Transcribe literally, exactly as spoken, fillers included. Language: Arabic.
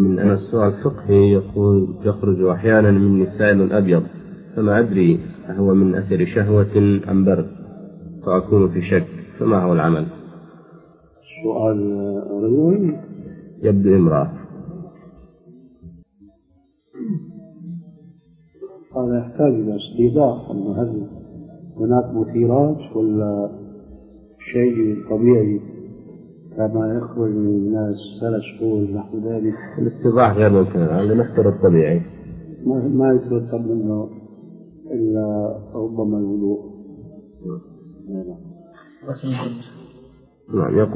من أن السؤال الفقهي يقول يخرج أحيانا من سائل أبيض، فما أدري هو من أثر شهوة أم برد، فأكون في شك، فما هو العمل؟ سؤال رجل يبدو امرأة. هذا يحتاج إلى استيضاح، أن هل هناك مثيرات ولا شيء طبيعي كما يخرج من الناس ثلاث شهور نحو ذلك. الاستيضاح غير ممكن، هذا نختار الطبيعي ما يترتب منه إلا ربما الوضوء. نعم.